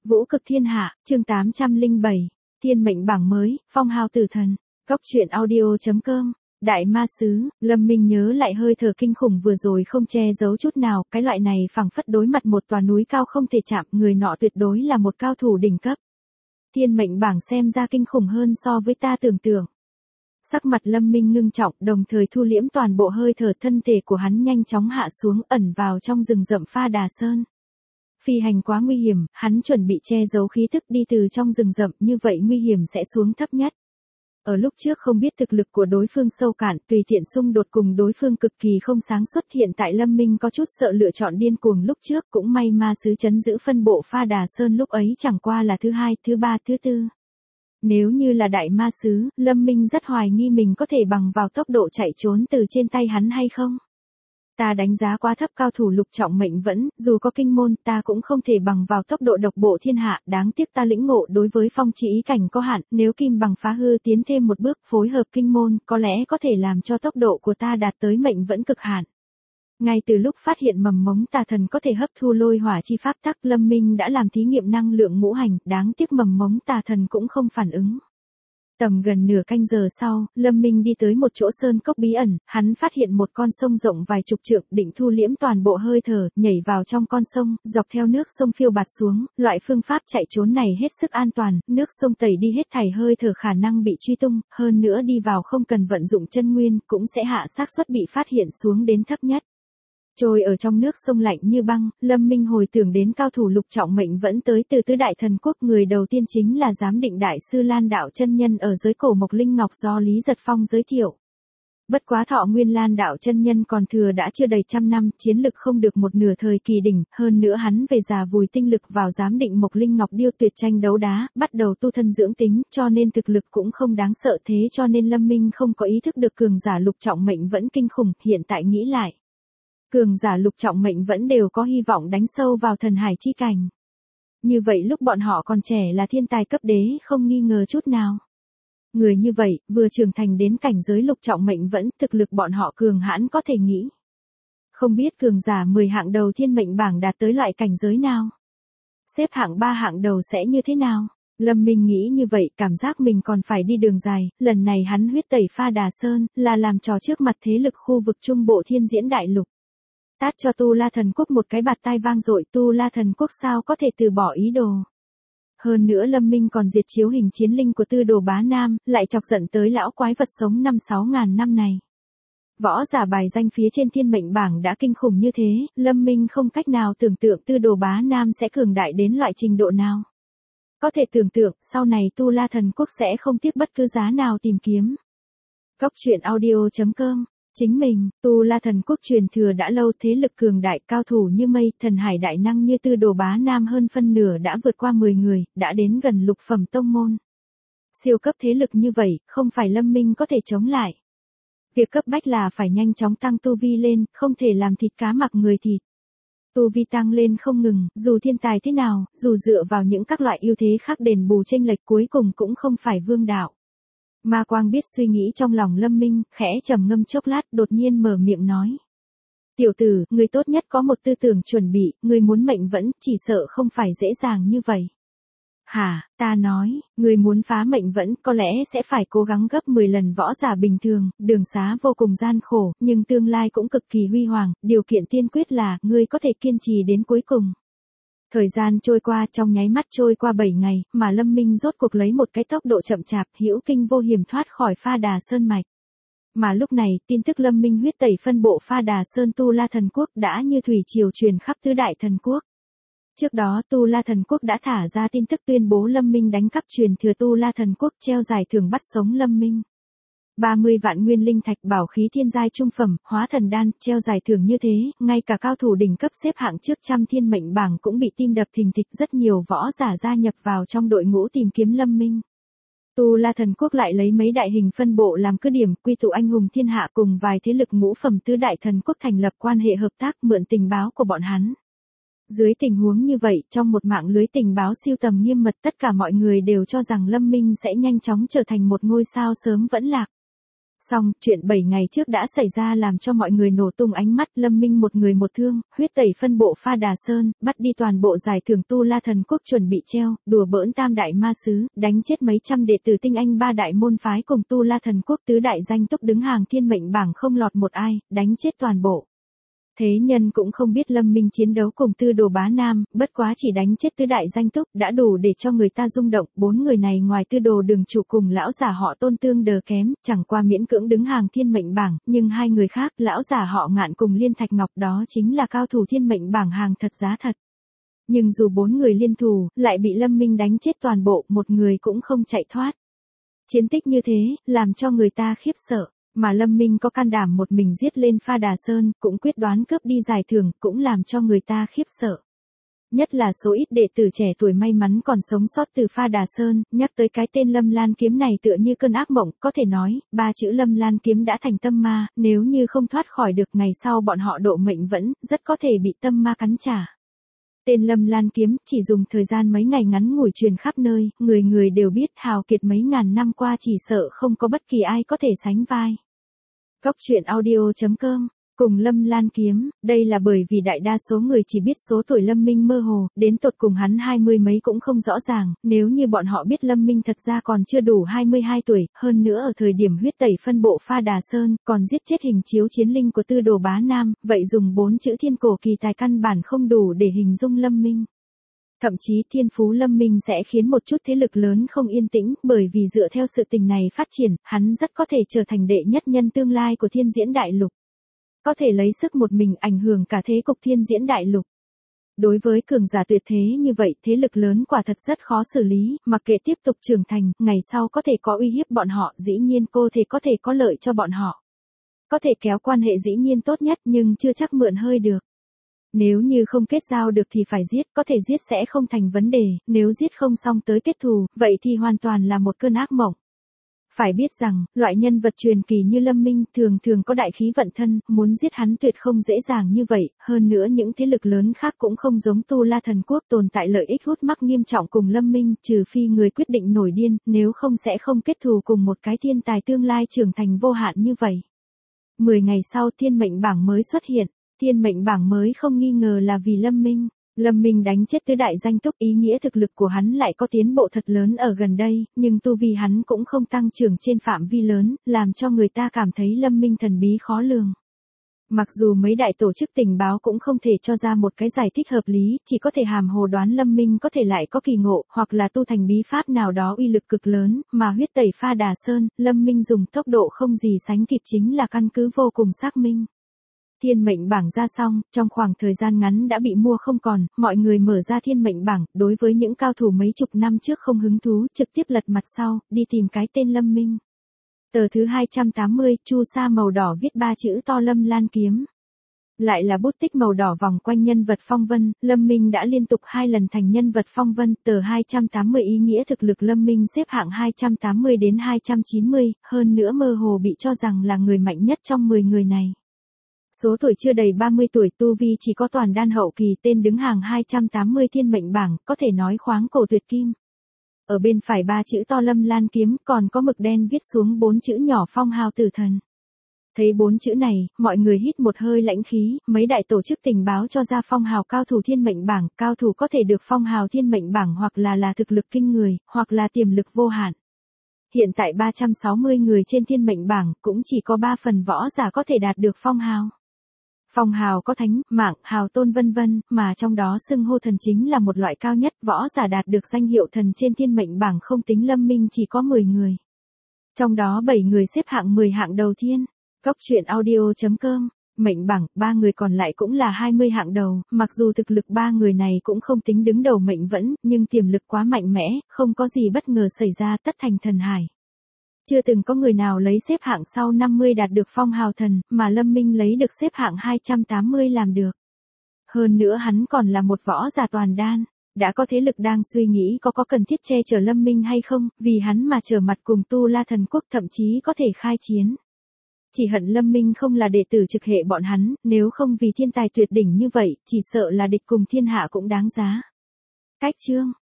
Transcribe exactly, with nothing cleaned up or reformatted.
Vũ cực thiên hạ, chương tám trăm lẻ bảy, thiên mệnh bảng mới, phong hào tử thần, góc truyện audio.com, đại ma sứ, Lâm Minh nhớ lại hơi thở kinh khủng vừa rồi không che giấu chút nào, cái loại này phảng phất đối mặt một tòa núi cao không thể chạm, người nọ tuyệt đối là một cao thủ đỉnh cấp. Thiên mệnh bảng xem ra kinh khủng hơn so với ta tưởng tượng. Sắc mặt Lâm Minh ngưng trọng, đồng thời thu liễm toàn bộ hơi thở, thân thể của hắn nhanh chóng hạ xuống, ẩn vào trong rừng rậm Pha Đà Sơn. Phi hành quá nguy hiểm, hắn chuẩn bị che giấu khí thức đi từ trong rừng rậm, như vậy nguy hiểm sẽ xuống thấp nhất. Ở lúc trước không biết thực lực của đối phương sâu cạn, tùy tiện xung đột cùng đối phương cực kỳ không sáng suốt, hiện tại Lâm Minh có chút sợ lựa chọn điên cuồng lúc trước, cũng may ma sứ trấn giữ phân bộ Pha Đà Sơn lúc ấy chẳng qua là thứ hai, thứ ba, thứ tư. Nếu như là đại ma sứ, Lâm Minh rất hoài nghi mình có thể bằng vào tốc độ chạy trốn từ trên tay hắn hay không. Ta đánh giá quá thấp cao thủ lục trọng mệnh vẫn, dù có kinh môn ta cũng không thể bằng vào tốc độ độc bộ thiên hạ, đáng tiếc ta lĩnh ngộ đối với phong chỉ ý cảnh có hạn, nếu kim bằng phá hư tiến thêm một bước phối hợp kinh môn, có lẽ có thể làm cho tốc độ của ta đạt tới mệnh vẫn cực hạn. Ngay từ lúc phát hiện mầm mống tà thần có thể hấp thu lôi hỏa chi pháp tắc, Lâm Minh đã làm thí nghiệm năng lượng ngũ hành, đáng tiếc mầm mống tà thần cũng không phản ứng. Tầm gần nửa canh giờ sau, Lâm Minh đi tới một chỗ sơn cốc bí ẩn, hắn phát hiện một con sông rộng vài chục trượng, định thu liễm toàn bộ hơi thở, nhảy vào trong con sông, dọc theo nước sông phiêu bạt xuống, loại phương pháp chạy trốn này hết sức an toàn, nước sông tẩy đi hết thảy hơi thở khả năng bị truy tung, hơn nữa đi vào không cần vận dụng chân nguyên, cũng sẽ hạ xác suất bị phát hiện xuống đến thấp nhất. Trôi ở trong nước sông lạnh như băng, Lâm Minh hồi tưởng đến cao thủ lục trọng mệnh vẫn tới từ tứ đại thần quốc, người đầu tiên chính là giám định đại sư Lan đạo chân nhân ở giới cổ Mộc Linh Ngọc do Lý Giật Phong giới thiệu. Bất quá thọ nguyên Lan đạo chân nhân còn thừa đã chưa đầy trăm năm, chiến lực không được một nửa thời kỳ đỉnh, hơn nữa hắn về già vùi tinh lực vào giám định Mộc Linh Ngọc điêu tuyệt tranh đấu đá, bắt đầu tu thân dưỡng tính, cho nên thực lực cũng không đáng sợ, thế cho nên Lâm Minh không có ý thức được cường giả lục trọng mệnh vẫn kinh khủng, hiện tại nghĩ lại. Cường giả lục trọng mệnh vẫn đều có hy vọng đánh sâu vào thần hải chi cảnh. Như vậy lúc bọn họ còn trẻ là thiên tài cấp đế không nghi ngờ chút nào. Người như vậy, vừa trưởng thành đến cảnh giới lục trọng mệnh vẫn, thực lực bọn họ cường hãn có thể nghĩ. Không biết cường giả mười hạng đầu thiên mệnh bảng đạt tới loại cảnh giới nào? Xếp hạng ba hạng đầu sẽ như thế nào? Lâm Minh nghĩ như vậy, cảm giác mình còn phải đi đường dài, lần này hắn huyết tẩy Pha Đà Sơn, là làm trò trước mặt thế lực khu vực trung bộ thiên diễn đại lục. Tát cho Tu La Thần Quốc một cái bạt tai vang dội, Tu La Thần Quốc sao có thể từ bỏ ý đồ. Hơn nữa Lâm Minh còn diệt chiếu hình chiến linh của Tư Đồ Bá Nam, lại chọc giận tới lão quái vật sống năm sáu ngàn năm này. Võ giả bài danh phía trên thiên mệnh bảng đã kinh khủng như thế, Lâm Minh không cách nào tưởng tượng Tư Đồ Bá Nam sẽ cường đại đến loại trình độ nào. Có thể tưởng tượng, sau này Tu La Thần Quốc sẽ không tiếc bất cứ giá nào tìm kiếm. Góc truyện audio.com. Chính mình, Tu La Thần Quốc truyền thừa đã lâu, thế lực cường đại, cao thủ như mây, thần hải đại năng như Tư Đồ Bá Nam hơn phân nửa đã vượt qua mười người, đã đến gần lục phẩm tông môn. Siêu cấp thế lực như vậy, không phải Lâm Minh có thể chống lại. Việc cấp bách là phải nhanh chóng tăng tu vi lên, không thể làm thịt cá mặc người thịt. Tu vi tăng lên không ngừng, dù thiên tài thế nào, dù dựa vào những các loại ưu thế khác đền bù chênh lệch cuối cùng cũng không phải vương đạo. Ma Quang biết suy nghĩ trong lòng Lâm Minh, khẽ trầm ngâm chốc lát, đột nhiên mở miệng nói. Tiểu tử, người tốt nhất có một tư tưởng chuẩn bị, người muốn mệnh vẫn, chỉ sợ không phải dễ dàng như vậy. Hả, ta nói, người muốn phá mệnh vẫn, có lẽ sẽ phải cố gắng gấp mười lần võ giả bình thường, đường xá vô cùng gian khổ, nhưng tương lai cũng cực kỳ huy hoàng, điều kiện tiên quyết là, ngươi có thể kiên trì đến cuối cùng. Thời gian trôi qua, trong nháy mắt trôi qua bảy ngày, mà Lâm Minh rốt cuộc lấy một cái tốc độ chậm chạp, hữu kinh vô hiểm thoát khỏi Pha Đà Sơn mạch. Mà lúc này, tin tức Lâm Minh huyết tẩy phân bộ Pha Đà Sơn Tu La Thần Quốc đã như thủy triều truyền khắp tứ đại thần quốc. Trước đó Tu La Thần Quốc đã thả ra tin tức tuyên bố Lâm Minh đánh cắp truyền thừa Tu La Thần Quốc, treo giải thưởng bắt sống Lâm Minh. ba mươi vạn nguyên linh thạch, bảo khí thiên giai trung phẩm, hóa thần đan, treo giải thưởng như thế, ngay cả cao thủ đỉnh cấp xếp hạng trước trăm thiên mệnh bảng cũng bị tim đập thình thịch, rất nhiều võ giả gia nhập vào trong đội ngũ tìm kiếm Lâm Minh. Tu La Thần Quốc lại lấy mấy đại hình phân bộ làm cứ điểm, quy tụ anh hùng thiên hạ cùng vài thế lực ngũ phẩm tứ đại thần quốc thành lập quan hệ hợp tác, mượn tình báo của bọn hắn. Dưới tình huống như vậy, trong một mạng lưới tình báo siêu tầm nghiêm mật, tất cả mọi người đều cho rằng Lâm Minh sẽ nhanh chóng trở thành một ngôi sao sớm vẫn lạc. Xong, chuyện bảy ngày trước đã xảy ra làm cho mọi người nổ tung ánh mắt. Lâm Minh một người một thương, huyết tẩy phân bộ Pha Đà Sơn, bắt đi toàn bộ giải thưởng Tu La Thần Quốc chuẩn bị treo, đùa bỡn tam đại ma sứ, đánh chết mấy trăm đệ tử tinh anh ba đại môn phái cùng Tu La Thần Quốc tứ đại danh túc đứng hàng thiên mệnh bảng không lọt một ai, đánh chết toàn bộ. Thế nhân cũng không biết Lâm Minh chiến đấu cùng Tư Đồ Bá Nam, bất quá chỉ đánh chết tứ đại danh túc đã đủ để cho người ta rung động. Bốn người này ngoài Tư Đồ Đường chủ cùng lão giả họ Tôn tương đờ kém, chẳng qua miễn cưỡng đứng hàng thiên mệnh bảng, nhưng hai người khác, lão giả họ Ngạn cùng Liên Thạch Ngọc đó chính là cao thủ thiên mệnh bảng hàng thật giá thật. Nhưng dù bốn người liên thủ, lại bị Lâm Minh đánh chết toàn bộ, một người cũng không chạy thoát. Chiến tích như thế, làm cho người ta khiếp sợ. Mà Lâm Minh có can đảm một mình giết lên Pha Đà Sơn, cũng quyết đoán cướp đi giải thưởng, cũng làm cho người ta khiếp sợ. Nhất là số ít đệ tử trẻ tuổi may mắn còn sống sót từ Pha Đà Sơn, nhắc tới cái tên Lâm Lan Kiếm này tựa như cơn ác mộng, có thể nói, ba chữ Lâm Lan Kiếm đã thành tâm ma, nếu như không thoát khỏi được ngày sau bọn họ độ mệnh vẫn, rất có thể bị tâm ma cắn trả. Tên Lâm Lan Kiếm chỉ dùng thời gian mấy ngày ngắn ngủi truyền khắp nơi, người người đều biết hào kiệt mấy ngàn năm qua chỉ sợ không có bất kỳ ai có thể sánh vai. Góc truyện audio chấm com cùng Lâm Lan Kiếm, đây là bởi vì đại đa số người chỉ biết số tuổi Lâm Minh mơ hồ, đến tột cùng hắn hai mươi mấy cũng không rõ ràng, nếu như bọn họ biết Lâm Minh thật ra còn chưa đủ hai mươi hai tuổi, hơn nữa ở thời điểm huyết tẩy phân bộ Pha Đà Sơn, còn giết chết hình chiếu chiến linh của Tư Đồ Bá Nam, vậy dùng bốn chữ thiên cổ kỳ tài căn bản không đủ để hình dung Lâm Minh. Thậm chí thiên phú Lâm Minh sẽ khiến một chút thế lực lớn không yên tĩnh, bởi vì dựa theo sự tình này phát triển, hắn rất có thể trở thành đệ nhất nhân tương lai của thiên diễn đại lục. Có thể lấy sức một mình ảnh hưởng cả thế cục thiên diễn đại lục. Đối với cường giả tuyệt thế như vậy, thế lực lớn quả thật rất khó xử lý, mặc kệ tiếp tục trưởng thành, ngày sau có thể có uy hiếp bọn họ, dĩ nhiên cô thể có thể có lợi cho bọn họ. Có thể kéo quan hệ dĩ nhiên tốt nhất nhưng chưa chắc mượn hơi được. Nếu như không kết giao được thì phải giết, có thể giết sẽ không thành vấn đề, nếu giết không xong tới kết thù, vậy thì hoàn toàn là một cơn ác mộng. Phải biết rằng, loại nhân vật truyền kỳ như Lâm Minh thường thường có đại khí vận thân, muốn giết hắn tuyệt không dễ dàng như vậy, hơn nữa những thế lực lớn khác cũng không giống Tu La Thần Quốc tồn tại lợi ích hút mắc nghiêm trọng cùng Lâm Minh, trừ phi người quyết định nổi điên, nếu không sẽ không kết thù cùng một cái thiên tài tương lai trưởng thành vô hạn như vậy. Mười ngày sau thiên mệnh bảng mới xuất hiện, thiên mệnh bảng mới không nghi ngờ là vì Lâm Minh. Lâm Minh đánh chết tứ đại danh túc, ý nghĩa thực lực của hắn lại có tiến bộ thật lớn ở gần đây, nhưng tu vi hắn cũng không tăng trưởng trên phạm vi lớn, làm cho người ta cảm thấy Lâm Minh thần bí khó lường. Mặc dù mấy đại tổ chức tình báo cũng không thể cho ra một cái giải thích hợp lý, chỉ có thể hàm hồ đoán Lâm Minh có thể lại có kỳ ngộ, hoặc là tu thành bí pháp nào đó uy lực cực lớn, mà huyết tẩy Pha Đà Sơn, Lâm Minh dùng tốc độ không gì sánh kịp chính là căn cứ vô cùng xác minh. Thiên mệnh bảng ra xong, trong khoảng thời gian ngắn đã bị mua không còn, mọi người mở ra thiên mệnh bảng, đối với những cao thủ mấy chục năm trước không hứng thú, trực tiếp lật mặt sau, đi tìm cái tên Lâm Minh. Tờ thứ hai trăm tám mươi, chu sa màu đỏ viết ba chữ to Lâm Lan Kiếm. Lại là bút tích màu đỏ vòng quanh nhân vật phong vân, Lâm Minh đã liên tục hai lần thành nhân vật phong vân, tờ hai trăm tám mươi ý nghĩa thực lực Lâm Minh xếp hạng hai trăm tám mươi đến hai trăm chín mươi, hơn nữa mơ hồ bị cho rằng là người mạnh nhất trong mười người này. Số tuổi chưa đầy ba mươi tuổi, tu vi chỉ có toàn đan hậu kỳ, tên đứng hàng hai trăm tám mươi thiên mệnh bảng, có thể nói khoáng cổ tuyệt kim. Ở bên phải ba chữ to Lâm Lan Kiếm, còn có mực đen viết xuống bốn chữ nhỏ Phong Hào Tử Thần. Thấy bốn chữ này, mọi người hít một hơi lãnh khí, mấy đại tổ chức tình báo cho ra phong hào cao thủ thiên mệnh bảng, cao thủ có thể được phong hào thiên mệnh bảng hoặc là là thực lực kinh người, hoặc là tiềm lực vô hạn. Hiện tại ba trăm sáu mươi người trên thiên mệnh bảng, cũng chỉ có ba phần võ giả có thể đạt được phong hào. Phong hào có thánh, mạng, hào tôn vân vân, mà trong đó xưng hô thần chính là một loại cao nhất, võ giả đạt được danh hiệu thần trên thiên mệnh bảng không tính Lâm Minh chỉ có mười người. Trong đó bảy người xếp hạng mười hạng đầu thiên. Góc truyện audio chấm com, mệnh bảng, ba người còn lại cũng là hai mươi hạng đầu, mặc dù thực lực ba người này cũng không tính đứng đầu mệnh vẫn, nhưng tiềm lực quá mạnh mẽ, không có gì bất ngờ xảy ra, tất thành thần hải. Chưa từng có người nào lấy xếp hạng sau năm mươi đạt được phong hào thần, mà Lâm Minh lấy được xếp hạng hai trăm tám mươi làm được. Hơn nữa hắn còn là một võ giả toàn đan. Đã có thế lực đang suy nghĩ có có cần thiết che chở Lâm Minh hay không, vì hắn mà trở mặt cùng Tu La Thần Quốc, thậm chí có thể khai chiến. Chỉ hận Lâm Minh không là đệ tử trực hệ bọn hắn, nếu không vì thiên tài tuyệt đỉnh như vậy, chỉ sợ là địch cùng thiên hạ cũng đáng giá. Cách chương